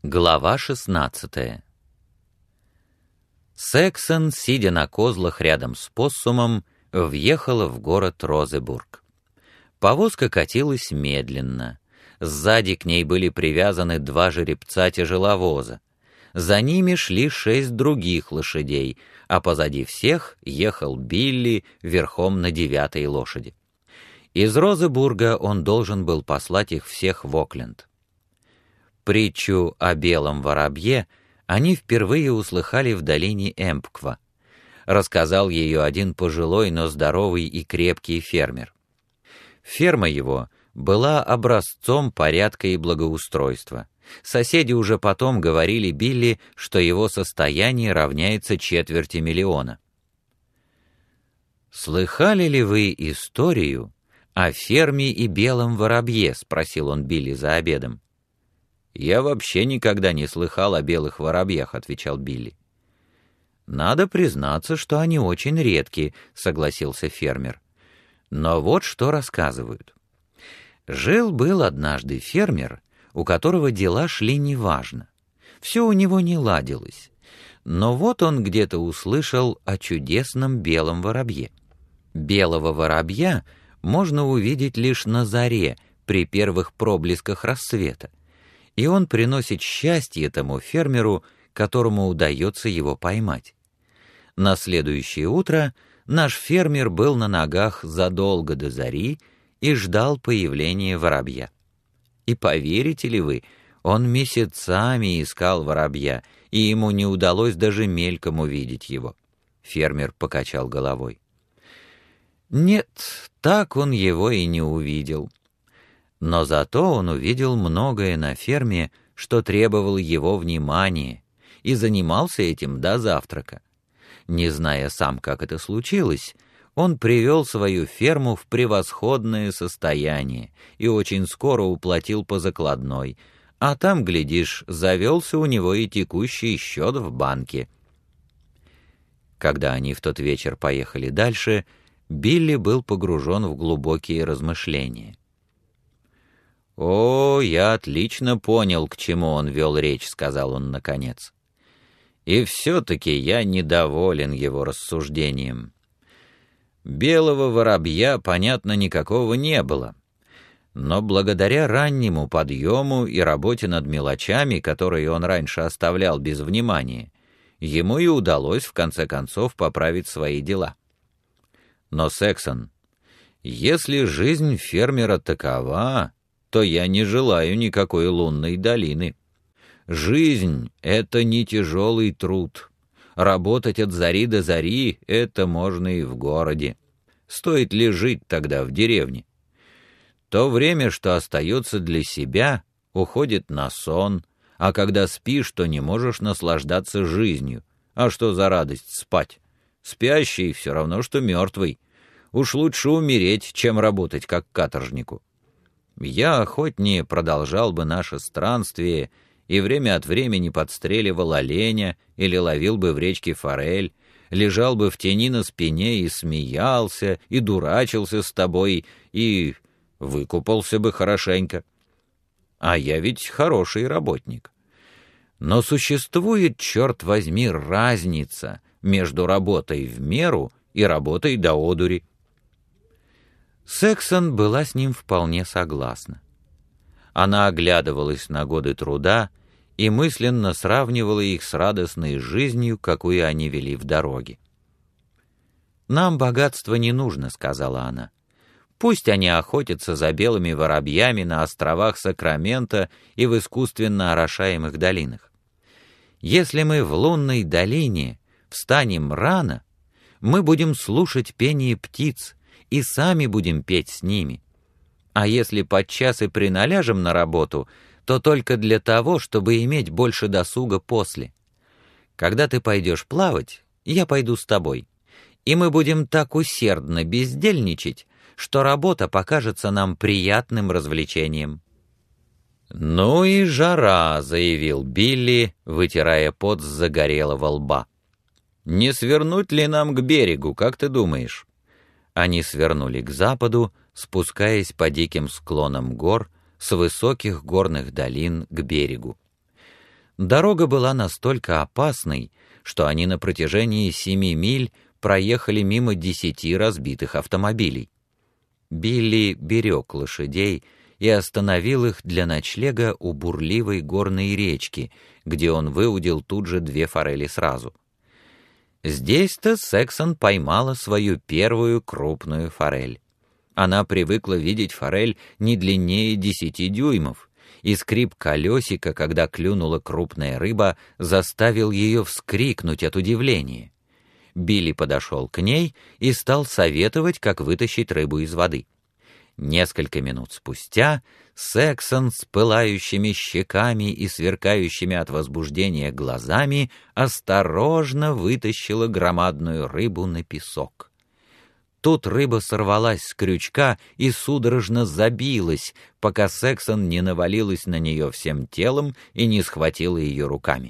Глава 16. Сексон, сидя на козлах рядом с Поссумом, въехала в город Розебург. Повозка катилась медленно. Сзади к ней были привязаны 2 жеребца-тяжеловоза. За ними шли 6 других лошадей, а позади всех ехал Билли верхом на 9-й лошади. Из Розебурга он должен был послать их всех в Окленд. Притчу о белом воробье они впервые услыхали в долине Эмпква. Рассказал ее один пожилой, но здоровый и крепкий фермер. Ферма его была образцом порядка и благоустройства. Соседи уже потом говорили Билли, что его состояние равняется 250 000. «Слыхали ли вы историю о ферме и белом воробье?» — спросил он Билли за обедом. «Я вообще никогда не слыхал о белых воробьях», — отвечал Билли. «Надо признаться, что они очень редки», — согласился фермер. «Но вот что рассказывают. Жил-был однажды фермер, у которого дела шли неважно. Все у него не ладилось. Но вот он где-то услышал о чудесном белом воробье. Белого воробья можно увидеть лишь на заре, при первых проблесках рассвета. И он приносит счастье тому фермеру, которому удается его поймать. На следующее утро наш фермер был на ногах задолго до зари и ждал появления воробья. И поверите ли вы, он месяцами искал воробья, и ему не удалось даже мельком увидеть его. Фермер покачал головой. Нет, так он его и не увидел. Но зато он увидел многое на ферме, что требовало его внимания, и занимался этим до завтрака. Не зная сам, как это случилось, он привел свою ферму в превосходное состояние и очень скоро уплатил по закладной, а там, глядишь, завелся у него и текущий счет в банке. Когда они в тот вечер поехали дальше, Билли был погружен в глубокие размышления. «О, я отлично понял, к чему он вел речь», — сказал он наконец. «И все-таки я недоволен его рассуждением. Белого воробья, понятно, никакого не было. Но благодаря раннему подъему и работе над мелочами, которые он раньше оставлял без внимания, ему и удалось в конце концов поправить свои дела. Но, Сексон, если жизнь фермера такова, то я не желаю никакой лунной долины. Жизнь — это не тяжелый труд. Работать от зари до зари — это можно и в городе. Стоит ли жить тогда в деревне? То время, что остается для себя, уходит на сон, а когда спишь, то не можешь наслаждаться жизнью. А что за радость спать? Спящий все равно, что мертвый. Уж лучше умереть, чем работать как каторжнику. Я охотнее продолжал бы наше странствие и время от времени подстреливал оленя или ловил бы в речке форель, лежал бы в тени на спине и смеялся, и дурачился с тобой, и выкупался бы хорошенько. А я ведь хороший работник. Но существует, черт возьми, разница между работой в меру и работой до одури. Сексон была с ним вполне согласна. Она оглядывалась на годы труда и мысленно сравнивала их с радостной жизнью, какую они вели в дороге. «Нам богатство не нужно», — сказала она. «Пусть они охотятся за белыми воробьями на островах Сакрамента и в искусственно орошаемых долинах. Если мы в лунной долине встанем рано, мы будем слушать пение птиц и сами будем петь с ними. А если подчас и приналяжем на работу, то только для того, чтобы иметь больше досуга после. Когда ты пойдешь плавать, я пойду с тобой, и мы будем так усердно бездельничать, что работа покажется нам приятным развлечением». «Ну и жара», — заявил Билли, вытирая пот с загорелого лба. «Не свернуть ли нам к берегу, как ты думаешь?» Они свернули к западу, спускаясь по диким склонам гор с высоких горных долин к берегу. Дорога была настолько опасной, что они на протяжении 7 миль проехали мимо 10 разбитых автомобилей. Билли берег лошадей и остановил их для ночлега у бурливой горной речки, где он выудил тут же 2 форели сразу. Здесь-то Сексон поймала свою первую крупную форель. Она привыкла видеть форель не длиннее 10 дюймов, и скрип колесика, когда клюнула крупная рыба, заставил ее вскрикнуть от удивления. Билли подошел к ней и стал советовать, как вытащить рыбу из воды. Несколько минут спустя Сексон с пылающими щеками и сверкающими от возбуждения глазами осторожно вытащила громадную рыбу на песок. Тут рыба сорвалась с крючка и судорожно забилась, пока Сексон не навалилась на нее всем телом и не схватила ее руками.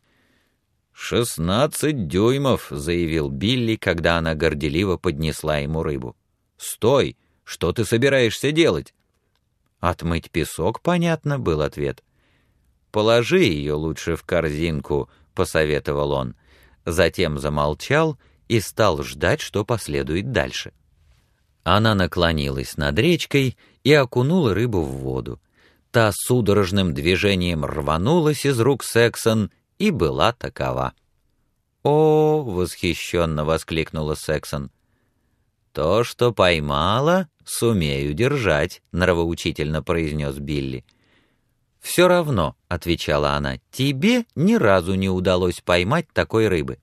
16 дюймов», — заявил Билли, когда она горделиво поднесла ему рыбу. «Стой! Что ты собираешься делать?» «Отмыть песок, понятно», — был ответ. «Положи ее лучше в корзинку», — посоветовал он. Затем замолчал и стал ждать, что последует дальше. Она наклонилась над речкой и окунула рыбу в воду. Та судорожным движением рванулась из рук Сексон и была такова. «О!» — восхищенно воскликнула Сексон. «То, что поймала, сумею держать», — нравоучительно произнес Билли. «Все равно», — отвечала она, — «тебе ни разу не удалось поймать такой рыбы».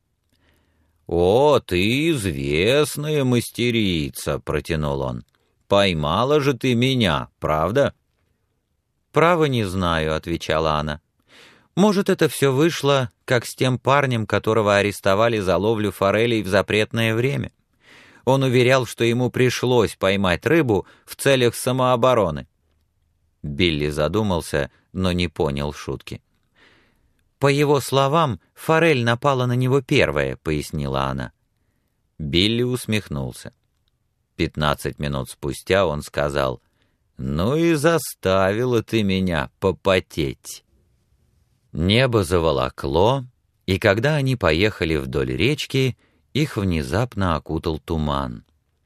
«О, ты известная мастерица», — протянул он. «Поймала же ты меня, правда?» «Право не знаю», — отвечала она. «Может, это все вышло, как с тем парнем, которого арестовали за ловлю форелей в запретное время. Он уверял, что ему пришлось поймать рыбу в целях самообороны». Билли задумался, но не понял шутки. «По его словам, форель напала на него первая», — пояснила она. Билли усмехнулся. 15 минут спустя он сказал: «Ну и заставила ты меня попотеть». Небо заволокло, и когда они поехали вдоль речки, их внезапно окутал туман.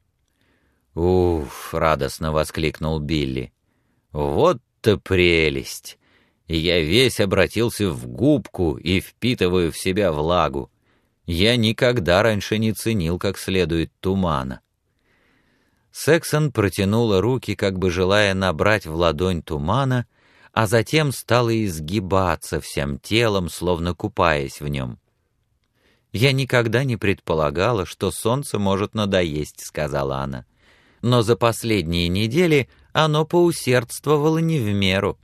«Уф!» — радостно воскликнул Билли. «Вот-то прелесть! Я весь обратился в губку и впитываю в себя влагу. Я никогда раньше не ценил как следует тумана». Сексон протянула руки, как бы желая набрать в ладонь тумана, а затем стала изгибаться всем телом, словно купаясь в нем. «Я никогда не предполагала, что солнце может надоесть», — сказала она. «Но за последние недели оно поусердствовало не в меру».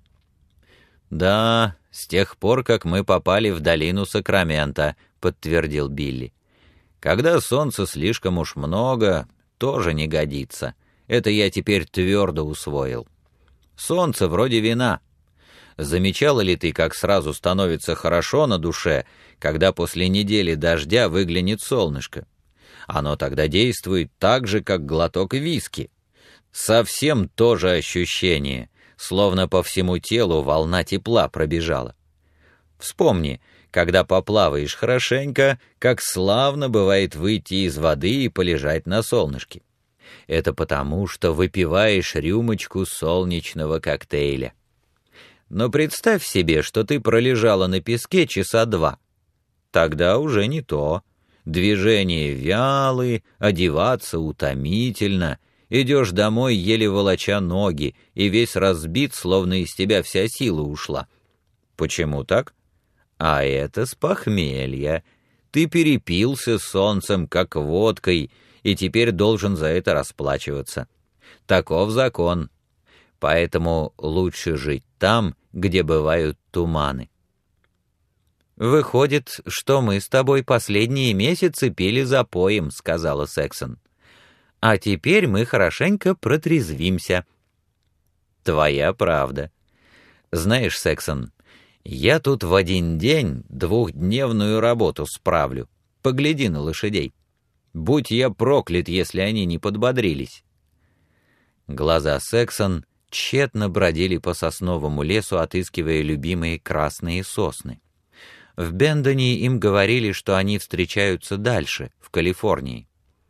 «Да, с тех пор, как мы попали в долину Сакрамента», — подтвердил Билли. «Когда солнца слишком уж много, тоже не годится. Это я теперь твердо усвоил. Солнце вроде вина. Замечала ли ты, как сразу становится хорошо на душе, когда после недели дождя выглянет солнышко? Оно тогда действует так же, как глоток виски. Совсем то же ощущение, словно по всему телу волна тепла пробежала. Вспомни, когда поплаваешь хорошенько, как славно бывает выйти из воды и полежать на солнышке. Это потому, что выпиваешь рюмочку солнечного коктейля. Но представь себе, что ты пролежала на песке часа 2. Тогда уже не то. Движения вялые, одеваться утомительно, идешь домой, еле волоча ноги, и весь разбит, словно из тебя вся сила ушла. Почему так? А это с похмелья. Ты перепился солнцем, как водкой, и теперь должен за это расплачиваться. Таков закон. Поэтому лучше жить там, где бывают туманы. «Выходит, что мы с тобой последние месяцы пили запоем», — сказала Сексон. «А теперь мы хорошенько протрезвимся». «Твоя правда. Знаешь, Сексон, я тут в один день 2-дневную работу справлю. Погляди на лошадей. Будь я проклят, если они не подбодрились». Глаза Сексон тщетно бродили по сосновому лесу, отыскивая любимые красные сосны. В Бендоне им говорили, что они встречаются дальше, в Калифорнии.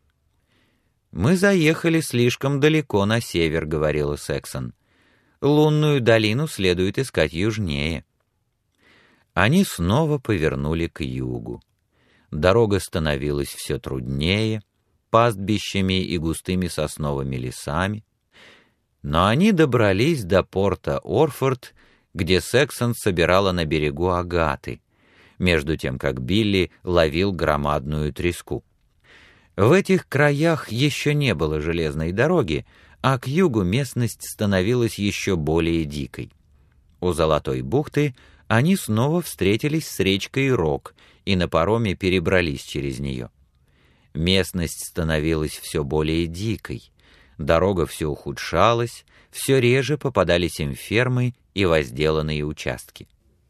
«Мы заехали слишком далеко на север», — говорила Сексон. «Лунную долину следует искать южнее». Они снова повернули к югу. Дорога становилась все труднее, пастбищами и густыми сосновыми лесами. Но они добрались до порта Орфорд, где Сексон собирала на берегу агаты, между тем как Билли ловил громадную треску. В этих краях еще не было железной дороги, а к югу местность становилась еще более дикой. У Золотой бухты они снова встретились с речкой Рок и на пароме перебрались через нее. Местность становилась все более дикой, дорога все ухудшалась, все реже попадались им фермы и возделанные участки.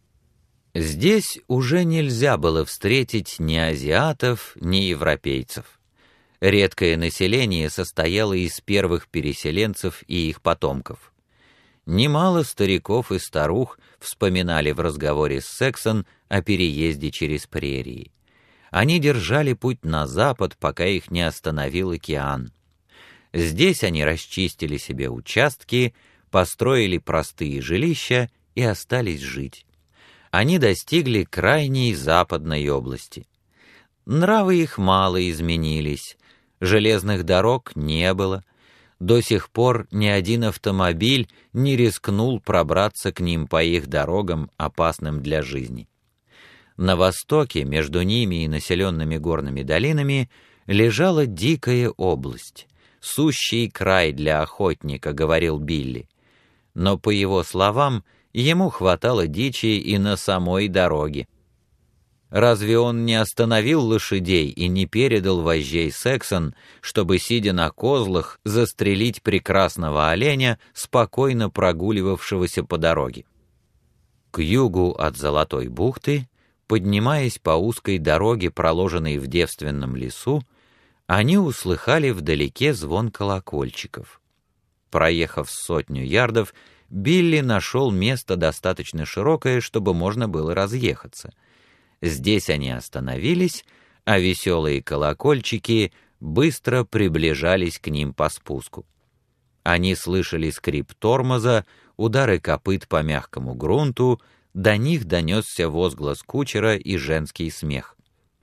Здесь уже нельзя было встретить ни азиатов, ни европейцев. Редкое население состояло из первых переселенцев и их потомков. Немало стариков и старух вспоминали в разговоре с Сексон о переезде через прерии. Они держали путь на запад, пока их не остановил океан. Здесь они расчистили себе участки, построили простые жилища и остались жить. Они достигли крайней западной области. Нравы их мало изменились, железных дорог не было, до сих пор ни один автомобиль не рискнул пробраться к ним по их дорогам, опасным для жизни. На востоке, между ними и населенными горными долинами, лежала дикая область, сущий край для охотника, говорил Билли. Но, по его словам, ему хватало дичи и на самой дороге. Разве он не остановил лошадей и не передал вожжей Сексон, чтобы, сидя на козлах, застрелить прекрасного оленя, спокойно прогуливавшегося по дороге? К югу от Золотой бухты, поднимаясь по узкой дороге, проложенной в девственном лесу, они услыхали вдалеке звон колокольчиков. Проехав 100 ярдов, Билли нашел место достаточно широкое, чтобы можно было разъехаться. Здесь они остановились, а веселые колокольчики быстро приближались к ним по спуску. Они слышали скрип тормоза, удары копыт по мягкому грунту, до них донесся возглас кучера и женский смех.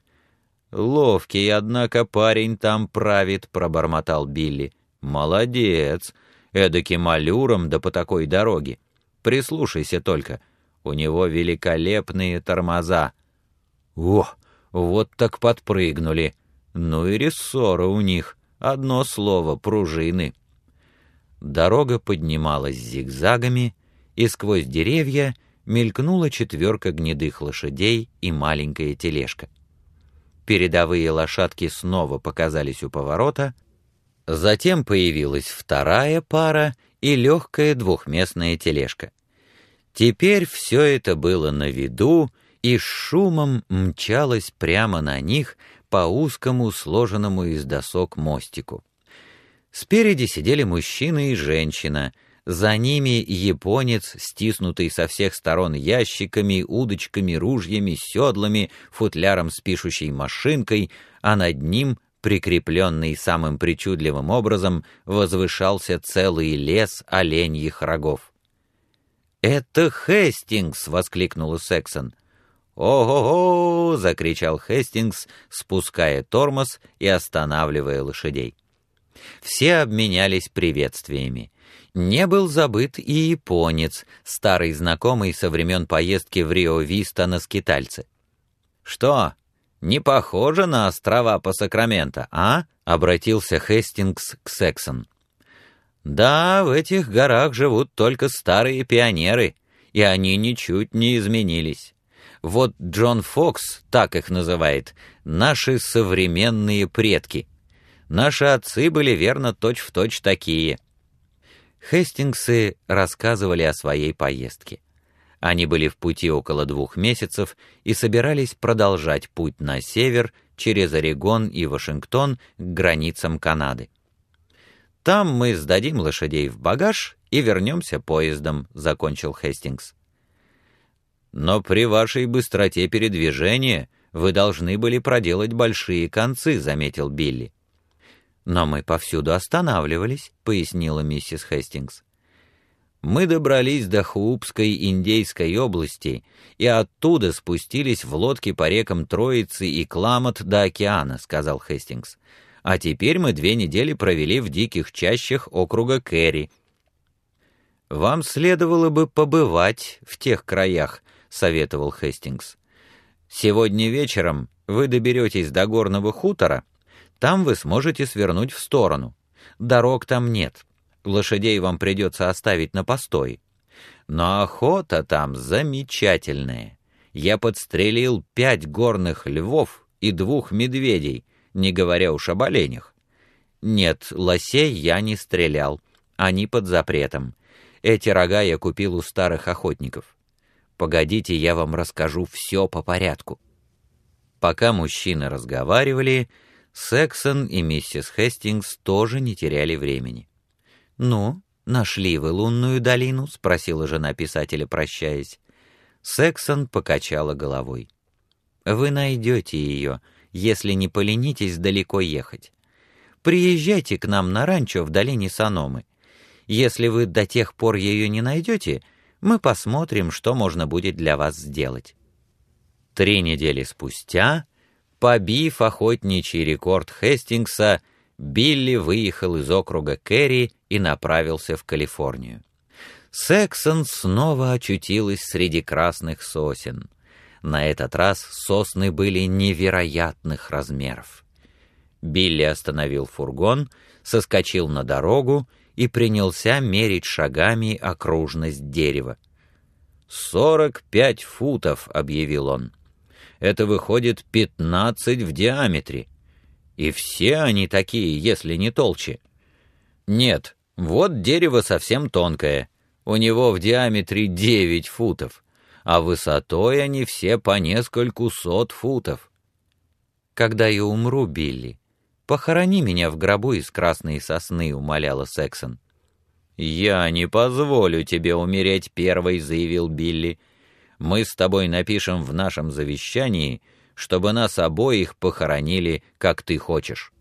«Ловкий, однако, парень там правит», — пробормотал Билли. «Молодец! Эдаким аллюром, да по такой дороге. Прислушайся только, у него великолепные тормоза». «О, вот так подпрыгнули! Ну и рессоры у них, одно слово — пружины». Дорога поднималась зигзагами, и сквозь деревья мелькнула 4 гнедых лошадей и маленькая тележка. Передовые лошадки снова показались у поворота, затем появилась вторая пара и легкая двухместная тележка. Теперь все это было на виду и с шумом мчалось прямо на них по узкому, сложенному из досок мостику. Спереди сидели мужчина и женщина, за ними японец, стиснутый со всех сторон ящиками, удочками, ружьями, седлами, футляром с пишущей машинкой, а над ним, прикрепленный самым причудливым образом, возвышался целый лес оленьих рогов. «Это Хестингс!» — воскликнула Сексон. «Ого-го!» — закричал Хестингс, спуская тормоз и останавливая лошадей. Все обменялись приветствиями. Не был забыт и японец, старый знакомый со времен поездки в Рио-Виста на скитальце. «Что, не похоже на острова по Сакраменто, а?» — обратился Хестингс к Сексон. «Да, в этих горах живут только старые пионеры, и они ничуть не изменились. Вот Джон Фокс, так их называет, наши современные предки. Наши отцы были, верно, точь-в-точь такие». Хестингсы рассказывали о своей поездке. Они были в пути около 2 месяцев и собирались продолжать путь на север через Орегон и Вашингтон к границам Канады. «Там мы сдадим лошадей в багаж и вернемся поездом», — закончил Хестингс. Но при вашей быстроте передвижения вы должны были проделать большие концы, заметил Билли. Но мы повсюду останавливались, пояснила миссис Хестингс. Мы добрались до Хуупской Индейской области и оттуда спустились в лодке по рекам Троицы и Кламот до океана, сказал Хестингс. А теперь мы 2 недели провели в диких чащах округа Керри. Вам следовало бы побывать в тех краях, советовал Хестингс. Сегодня вечером вы доберетесь до горного хутора, там вы сможете свернуть в сторону. Дорог там нет. Лошадей вам придется оставить на постой. Но охота там замечательная. Я подстрелил 5 горных львов и 2 медведей, не говоря уж об оленях. Нет, лосей я не стрелял, они под запретом. Эти рога я купил у старых охотников. Погодите, я вам расскажу все по порядку. Пока мужчины разговаривали, Сексон и миссис Хестингс тоже не теряли времени. «Ну, нашли вы лунную долину?» — спросила жена писателя, прощаясь. Сексон покачала головой. «Вы найдете ее, если не поленитесь далеко ехать. Приезжайте к нам на ранчо в долине Саномы. Если вы до тех пор ее не найдете, мы посмотрим, что можно будет для вас сделать». 3 недели спустя, побив охотничий рекорд Хестингса, Билли выехал из округа Керри и направился в Калифорнию. Сексон снова очутилась среди красных сосен. На этот раз сосны были невероятных размеров. Билли остановил фургон, соскочил на дорогу и принялся мерить шагами окружность дерева. 45 футов, объявил он. Это выходит 15 в диаметре. И все они такие, если не толще. Нет, вот дерево совсем тонкое. У него в диаметре 9 футов, а высотой они все по нескольку сот футов. «Когда я умру, Билли, похорони меня в гробу из красной сосны», — умоляла Сексон. «Я не позволю тебе умереть первой», — заявил Билли. «Мы с тобой напишем в нашем завещании, чтобы нас обоих похоронили, как ты хочешь».